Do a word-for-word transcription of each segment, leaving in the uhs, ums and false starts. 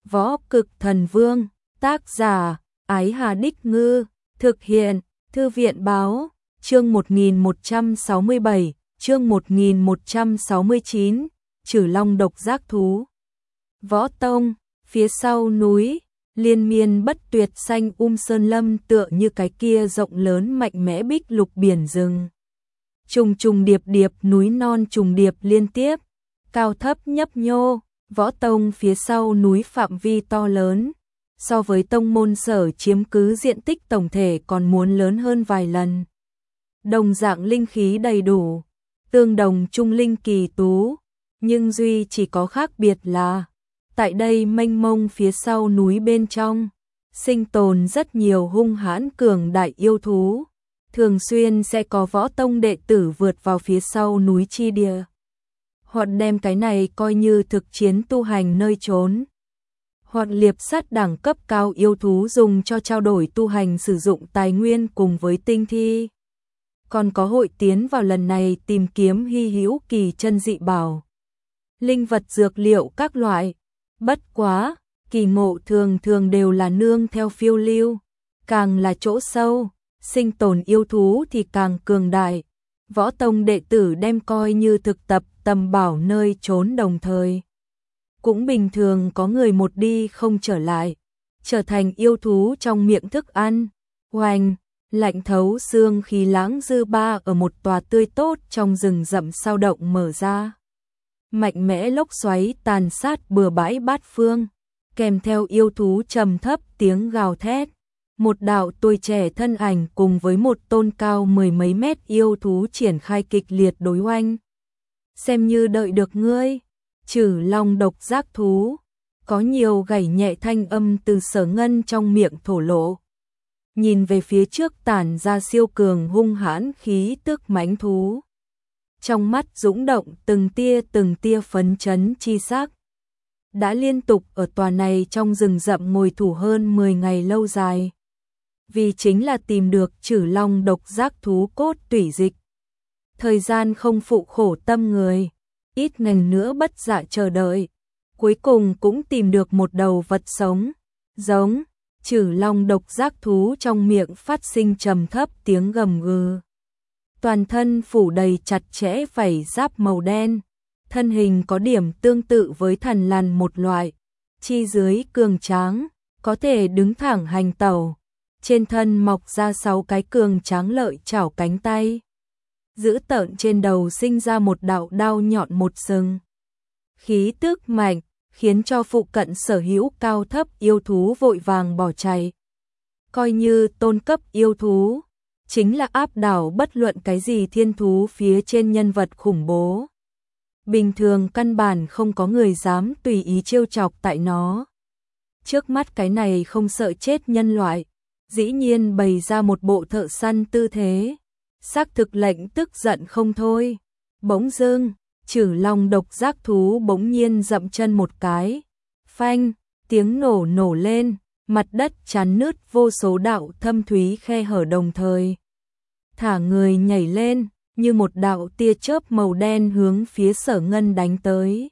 Võ Cực Thần Vương, tác giả, Ái Hà Đích Ngư, thực hiện, Thư viện Báo, chương một nghìn một trăm sáu mươi bảy, chương một nghìn một trăm sáu mươi chín, Trử Long độc giác thú. Võ Tông, phía sau núi, liên miên bất tuyệt xanh um sơn lâm tựa như cái kia rộng lớn mạnh mẽ bích lục biển rừng. Trùng trùng điệp điệp núi non trùng điệp liên tiếp, cao thấp nhấp nhô, Võ Tông phía sau núi phạm vi to lớn, so với tông môn sở chiếm cứ diện tích tổng thể còn muốn lớn hơn vài lần. Đồng dạng linh khí đầy đủ, tương đồng trung linh kỳ tú, nhưng duy chỉ có khác biệt là, tại đây mênh mông phía sau núi bên trong, sinh tồn rất nhiều hung hãn cường đại yêu thú, thường xuyên sẽ có võ tông đệ tử vượt vào phía sau núi chi địa. Hoặc đem cái này coi như thực chiến tu hành nơi trốn. Hoặc liệp sát đẳng cấp cao yêu thú dùng cho trao đổi tu hành sử dụng tài nguyên cùng với tinh thi. Còn có hội tiến vào lần này tìm kiếm hy hữu kỳ chân dị bảo. Linh vật dược liệu các loại. Bất quá, kỳ ngộ thường thường đều là nương theo phiêu lưu. Càng là chỗ sâu, sinh tồn yêu thú thì càng cường đại. Võ tông đệ tử đem coi như thực tập tầm bảo nơi trốn đồng thời. Cũng bình thường có người một đi không trở lại, trở thành yêu thú trong miệng thức ăn. Hoành, lạnh thấu xương khí lãng dư ba ở một tòa tươi tốt trong rừng rậm sao động mở ra. Mạnh mẽ lốc xoáy tàn sát bừa bãi bát phương, kèm theo yêu thú trầm thấp tiếng gào thét. Một đạo tuổi trẻ thân ảnh cùng với một tôn cao mười mấy mét yêu thú triển khai kịch liệt đối oanh. Xem như đợi được ngươi, Trử Long độc giác thú. Có nhiều gảy nhẹ thanh âm từ Sở Ngân trong miệng thổ lộ. Nhìn về phía trước tản ra siêu cường hung hãn khí tức mãnh thú. Trong mắt dũng động từng tia từng tia phấn chấn chi sắc. Đã liên tục ở tòa này trong rừng rậm ngồi thủ hơn mười ngày lâu dài. Vì chính là tìm được Trử Long độc giác thú cốt tủy dịch. Thời gian không phụ khổ tâm người, ít ngày nữa bất dạ chờ đợi, cuối cùng cũng tìm được một đầu vật sống, giống. Trử Long độc giác thú trong miệng phát sinh trầm thấp tiếng gầm gừ. Toàn thân phủ đầy chặt chẽ vảy giáp màu đen, thân hình có điểm tương tự với thần lằn một loại, chi dưới cường tráng, có thể đứng thẳng hành tẩu. Trên thân mọc ra sáu cái cường tráng lợi chảo cánh tay. Giữ tợn trên đầu sinh ra một đạo đao nhọn một sừng. Khí tức mạnh, khiến cho phụ cận sở hữu cao thấp yêu thú vội vàng bỏ chạy. Coi như tôn cấp yêu thú, chính là áp đảo bất luận cái gì thiên thú phía trên nhân vật khủng bố. Bình thường căn bản không có người dám tùy ý trêu chọc tại nó. Trước mắt cái này không sợ chết nhân loại, dĩ nhiên bày ra một bộ thợ săn tư thế. Xác thực lệnh tức giận không thôi. Bỗng dưng, Trử Long độc giác thú bỗng nhiên dậm chân một cái. Phanh, tiếng nổ nổ lên, mặt đất chắn nứt vô số đạo thâm thúy khe hở đồng thời. Thả người nhảy lên, như một đạo tia chớp màu đen hướng phía Sở Ngân đánh tới.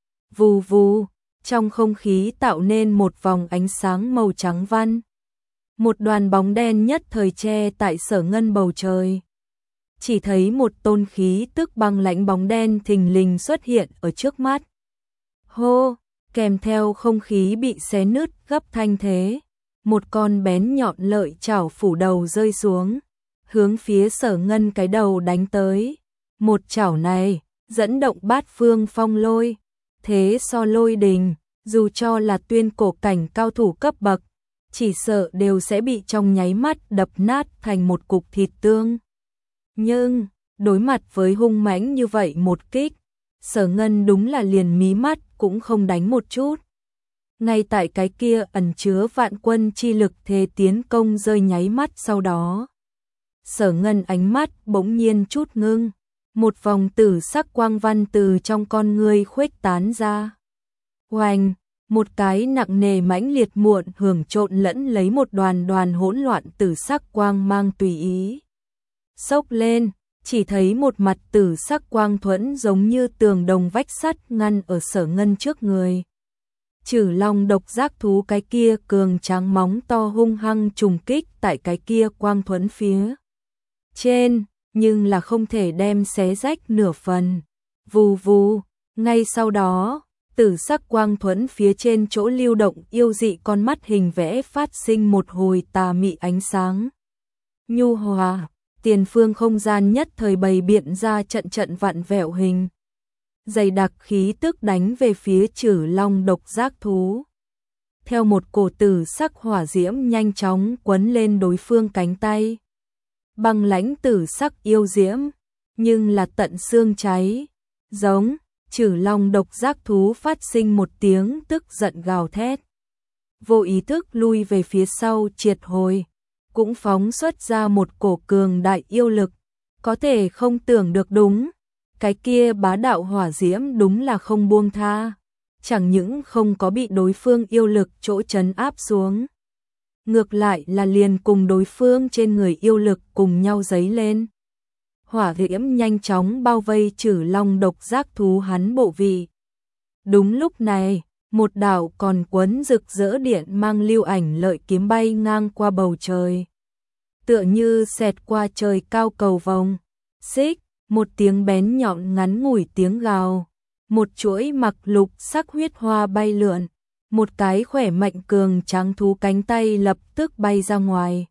Vù vù, trong không khí tạo nên một vòng ánh sáng màu trắng văn. Một đoàn bóng đen nhất thời che tại Sở Ngân bầu trời. Chỉ thấy một tôn khí tức băng lãnh bóng đen thình lình xuất hiện ở trước mắt. Hô, kèm theo không khí bị xé nứt gấp thanh thế. Một con bén nhọn lợi chảo phủ đầu rơi xuống, hướng phía Sở Ngân cái đầu đánh tới. Một chảo này, dẫn động bát phương phong lôi. Thế so lôi đình, dù cho là tuyên cổ cảnh cao thủ cấp bậc, chỉ sợ đều sẽ bị trong nháy mắt đập nát thành một cục thịt tương. Nhưng, đối mặt với hung mãnh như vậy một kích, Sở Ngân đúng là liền mí mắt cũng không đánh một chút. Ngay tại cái kia ẩn chứa vạn quân chi lực thế tiến công rơi nháy mắt sau đó. Sở Ngân ánh mắt bỗng nhiên chút ngưng, một vòng tử sắc quang văn từ trong con ngươi khuếch tán ra. Hoành, một cái nặng nề mãnh liệt muộn hưởng trộn lẫn lấy một đoàn đoàn hỗn loạn tử sắc quang mang tùy ý. Xốc lên, chỉ thấy một mặt tử sắc quang thuẫn giống như tường đồng vách sắt ngăn ở Sở Ngân trước người. Trử long độc giác thú cái kia cường tráng móng to hung hăng trùng kích tại cái kia quang thuẫn phía trên, nhưng là không thể đem xé rách nửa phần. Vù vù, ngay sau đó, tử sắc quang thuẫn phía trên chỗ lưu động yêu dị con mắt hình vẽ phát sinh một hồi tà mị ánh sáng. Nhu hòa, tiền phương không gian nhất thời bày biện ra trận trận vặn vẹo hình. Dày đặc khí tức đánh về phía Trử long độc giác thú. Theo một cổ tử sắc hỏa diễm nhanh chóng quấn lên đối phương cánh tay. Băng lãnh tử sắc yêu diễm, nhưng là tận xương cháy. Giống, Trử long độc giác thú phát sinh một tiếng tức giận gào thét. Vô ý thức lui về phía sau triệt hồi, cũng phóng xuất ra một cổ cường đại yêu lực. Có thể không tưởng được đúng, cái kia bá đạo hỏa diễm đúng là không buông tha. Chẳng những không có bị đối phương yêu lực chỗ trấn áp xuống, ngược lại là liền cùng đối phương trên người yêu lực cùng nhau dấy lên. Hỏa diễm nhanh chóng bao vây Trử long độc giác thú hắn bộ vị. Đúng lúc này, một đạo còn quấn rực rỡ điện mang lưu ảnh lợi kiếm bay ngang qua bầu trời. Tựa như xẹt qua trời cao cầu vồng. Xích, một tiếng bén nhọn ngắn ngủi tiếng gào. Một chuỗi mặc lục sắc huyết hoa bay lượn. Một cái khỏe mạnh cường tráng thú cánh tay lập tức bay ra ngoài.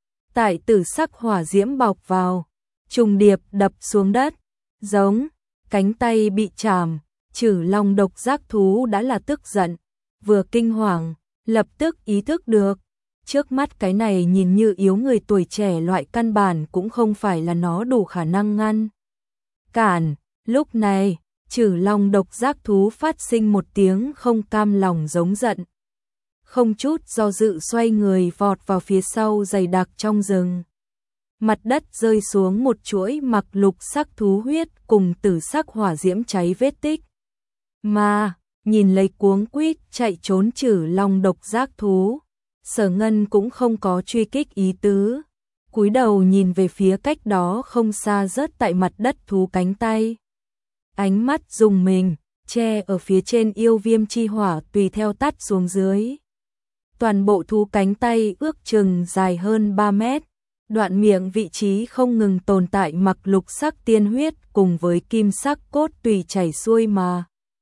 Tại tử sắc hỏa diễm bọc vào, trùng điệp đập xuống đất. Giống, cánh tay bị chảm. Trử long độc giác thú đã là tức giận, vừa kinh hoàng, lập tức ý thức được. Trước mắt cái này nhìn như yếu người tuổi trẻ loại căn bản cũng không phải là nó đủ khả năng ngăn cản. Lúc này, Trử long độc giác thú phát sinh một tiếng không cam lòng giống giận. Không chút do dự xoay người vọt vào phía sau dày đặc trong rừng. Mặt đất rơi xuống một chuỗi mặc lục sắc thú huyết cùng tử sắc hỏa diễm cháy vết tích. Mà, nhìn lấy cuống quýt chạy trốn Trử long độc giác thú, Sở Ngân cũng không có truy kích ý tứ. Cúi đầu nhìn về phía cách đó không xa rớt tại mặt đất thú cánh tay. Ánh mắt rùng mình, che ở phía trên yêu viêm chi hỏa tùy theo tắt xuống dưới. Toàn bộ thú cánh tay ước chừng dài hơn ba mét. Đoạn miệng vị trí không ngừng tồn tại mặc lục sắc tiên huyết cùng với kim sắc cốt tùy chảy xuôi mà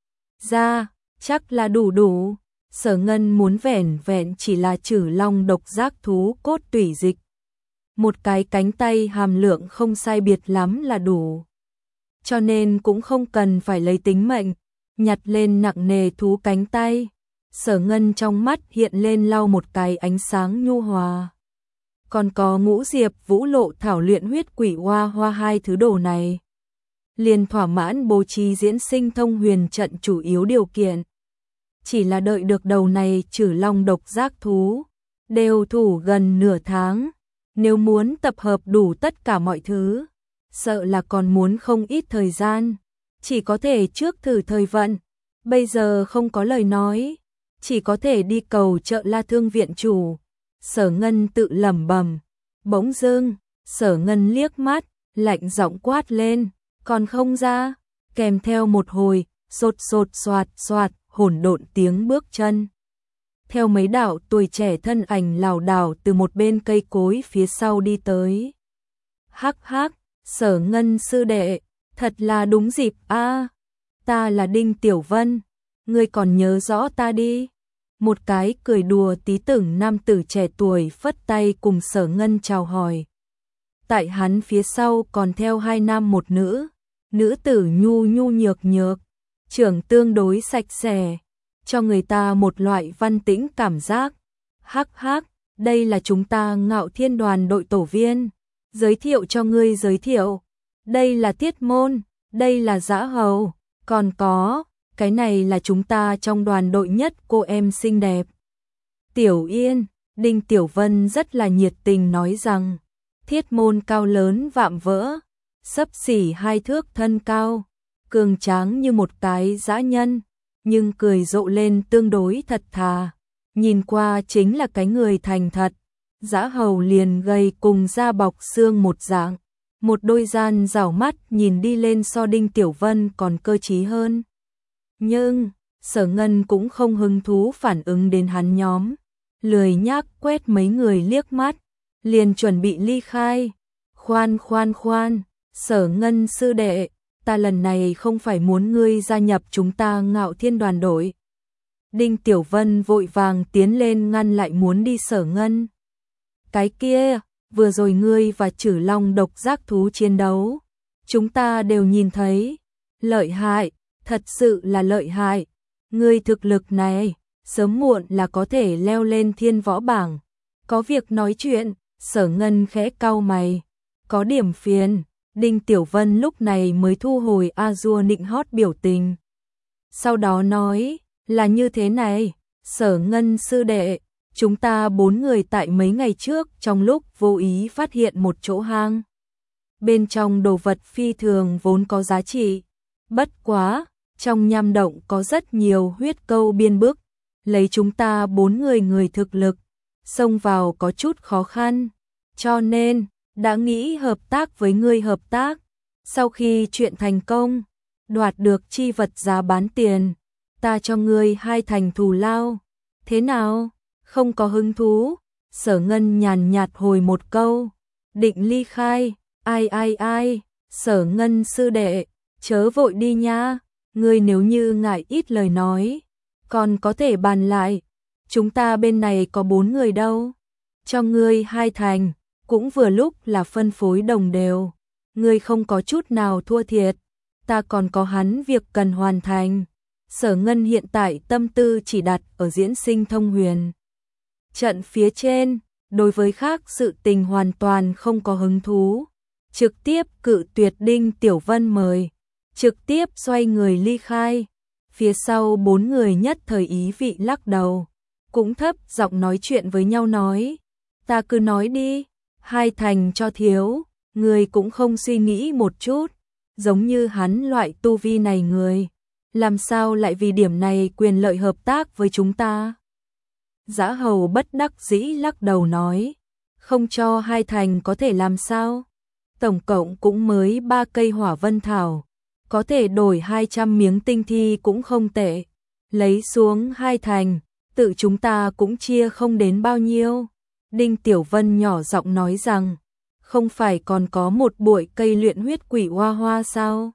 ra, chắc là đủ đủ. Sở Ngân muốn vẻn vẹn chỉ là Trử long độc giác thú cốt tủy dịch. Một cái cánh tay hàm lượng không sai biệt lắm là đủ. Cho nên cũng không cần phải lấy tính mệnh, nhặt lên nặng nề thú cánh tay. Sở Ngân trong mắt hiện lên lau một cái ánh sáng nhu hòa. Còn có ngũ diệp vũ lộ thảo luyện huyết quỷ hoa hoa hai thứ đồ này. Liền thỏa mãn bố trí diễn sinh thông huyền trận chủ yếu điều kiện. Chỉ là đợi được đầu này Trử long độc giác thú, đều thủ gần nửa tháng. Nếu muốn tập hợp đủ tất cả mọi thứ, sợ là còn muốn không ít thời gian. Chỉ có thể trước thử thời vận, bây giờ không có lời nói, chỉ có thể đi cầu trợ La Thương viện chủ. Sở Ngân tự lẩm bẩm. Bỗng dưng, Sở Ngân liếc mắt, lạnh giọng quát lên, còn không ra, kèm theo một hồi sột sột soạt soạt hỗn độn tiếng bước chân. Theo mấy đạo tuổi trẻ thân ảnh lảo đảo từ một bên cây cối phía sau đi tới. Hắc hắc, Sở Ngân sư đệ, thật là đúng dịp a. Ta là Đinh Tiểu Vân, ngươi còn nhớ rõ ta đi. Một cái cười đùa tí tưởng nam tử trẻ tuổi phất tay cùng Sở Ngân chào hỏi. Tại hắn phía sau còn theo hai nam một nữ, nữ tử nhu nhu nhược nhược, trưởng tương đối sạch sẽ, cho người ta một loại văn tĩnh cảm giác. Hắc hắc, đây là chúng ta Ngạo Thiên đoàn đội tổ viên, giới thiệu cho ngươi giới thiệu. Đây là Tiết Môn, đây là Dã Hầu, còn có, cái này là chúng ta trong đoàn đội nhất cô em xinh đẹp. Tiểu Yên, Đinh Tiểu Vân rất là nhiệt tình nói rằng, Thiết Môn cao lớn vạm vỡ, xấp xỉ hai thước thân cao, cường tráng như một cái dã nhân, nhưng cười rộ lên tương đối thật thà, nhìn qua chính là cái người thành thật. Dã Hầu liền gầy cùng da bọc xương một dạng, một đôi gian rảo mắt nhìn đi lên so Đinh Tiểu Vân còn cơ trí hơn. Nhưng, Sở Ngân cũng không hứng thú phản ứng đến hắn nhóm, lười nhác quét mấy người liếc mắt, liền chuẩn bị ly khai. Khoan khoan khoan, Sở Ngân sư đệ, ta lần này không phải muốn ngươi gia nhập chúng ta Ngạo Thiên đoàn đội. Đinh Tiểu Vân vội vàng tiến lên ngăn lại muốn đi Sở Ngân. Cái kia, vừa rồi ngươi và Trử Long độc giác thú chiến đấu, chúng ta đều nhìn thấy, lợi hại, thật sự là lợi hại. Ngươi thực lực này, sớm muộn là có thể leo lên thiên võ bảng. Có việc nói chuyện, Sở Ngân khẽ cau mày, có điểm phiền. Đinh Tiểu Vân lúc này mới thu hồi Azure nịnh hót biểu tình. Sau đó nói, là như thế này, Sở Ngân sư đệ, chúng ta bốn người tại mấy ngày trước trong lúc vô ý phát hiện một chỗ hang. Bên trong đồ vật phi thường vốn có giá trị. Bất quá, trong nham động có rất nhiều huyết câu biên bức, lấy chúng ta bốn người người thực lực, xông vào có chút khó khăn. Cho nên, đã nghĩ hợp tác với ngươi hợp tác. Sau khi chuyện thành công, đoạt được chi vật giá bán tiền, ta cho ngươi hai thành thù lao. Thế nào? Không có hứng thú? Sở Ngân nhàn nhạt hồi một câu, định ly khai. Ai ai ai, Sở Ngân sư đệ, chớ vội đi nha, ngươi nếu như ngại ít lời nói, còn có thể bàn lại. Chúng ta bên này có bốn người đâu, cho ngươi hai thành, cũng vừa lúc là phân phối đồng đều. Ngươi không có chút nào thua thiệt, ta còn có hắn việc cần hoàn thành. Sở Ngân hiện tại tâm tư chỉ đặt ở diễn sinh thông huyền trận phía trên, đối với khác sự tình hoàn toàn không có hứng thú. Trực tiếp cự tuyệt Đinh Tiểu Vân mời, trực tiếp xoay người ly khai. Phía sau bốn người nhất thời ý vị lắc đầu, cũng thấp giọng nói chuyện với nhau nói, ta cứ nói đi, hai thành cho thiếu, người cũng không suy nghĩ một chút, giống như hắn loại tu vi này người, làm sao lại vì điểm này quyền lợi hợp tác với chúng ta. Dã Hầu bất đắc dĩ lắc đầu nói, không cho hai thành có thể làm sao, tổng cộng cũng mới ba cây hỏa vân thảo, có thể đổi hai trăm miếng tinh thi cũng không tệ, lấy xuống hai thành, tự chúng ta cũng chia không đến bao nhiêu. Đinh Tiểu Vân nhỏ giọng nói rằng, không phải còn có một bụi cây luyện huyết quỷ hoa hoa sao?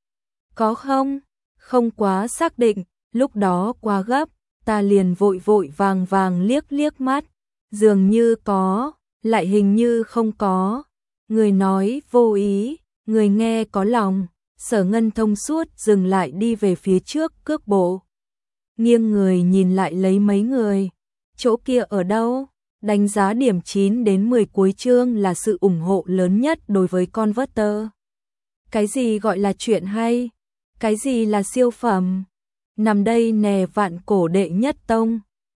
Có không? Không quá xác định, lúc đó quá gấp, ta liền vội vội vàng vàng liếc liếc mắt, dường như có, lại hình như không có. Người nói vô ý, người nghe có lòng. Sở Ngân thông suốt dừng lại đi về phía trước cước bộ, nghiêng người nhìn lại lấy mấy người, chỗ kia ở đâu? Đánh giá điểm chín đến mười cuối chương là sự ủng hộ lớn nhất đối với Converter. Cái gì gọi là chuyện hay? Cái gì là siêu phẩm? Nằm đây nè vạn cổ đệ nhất tông.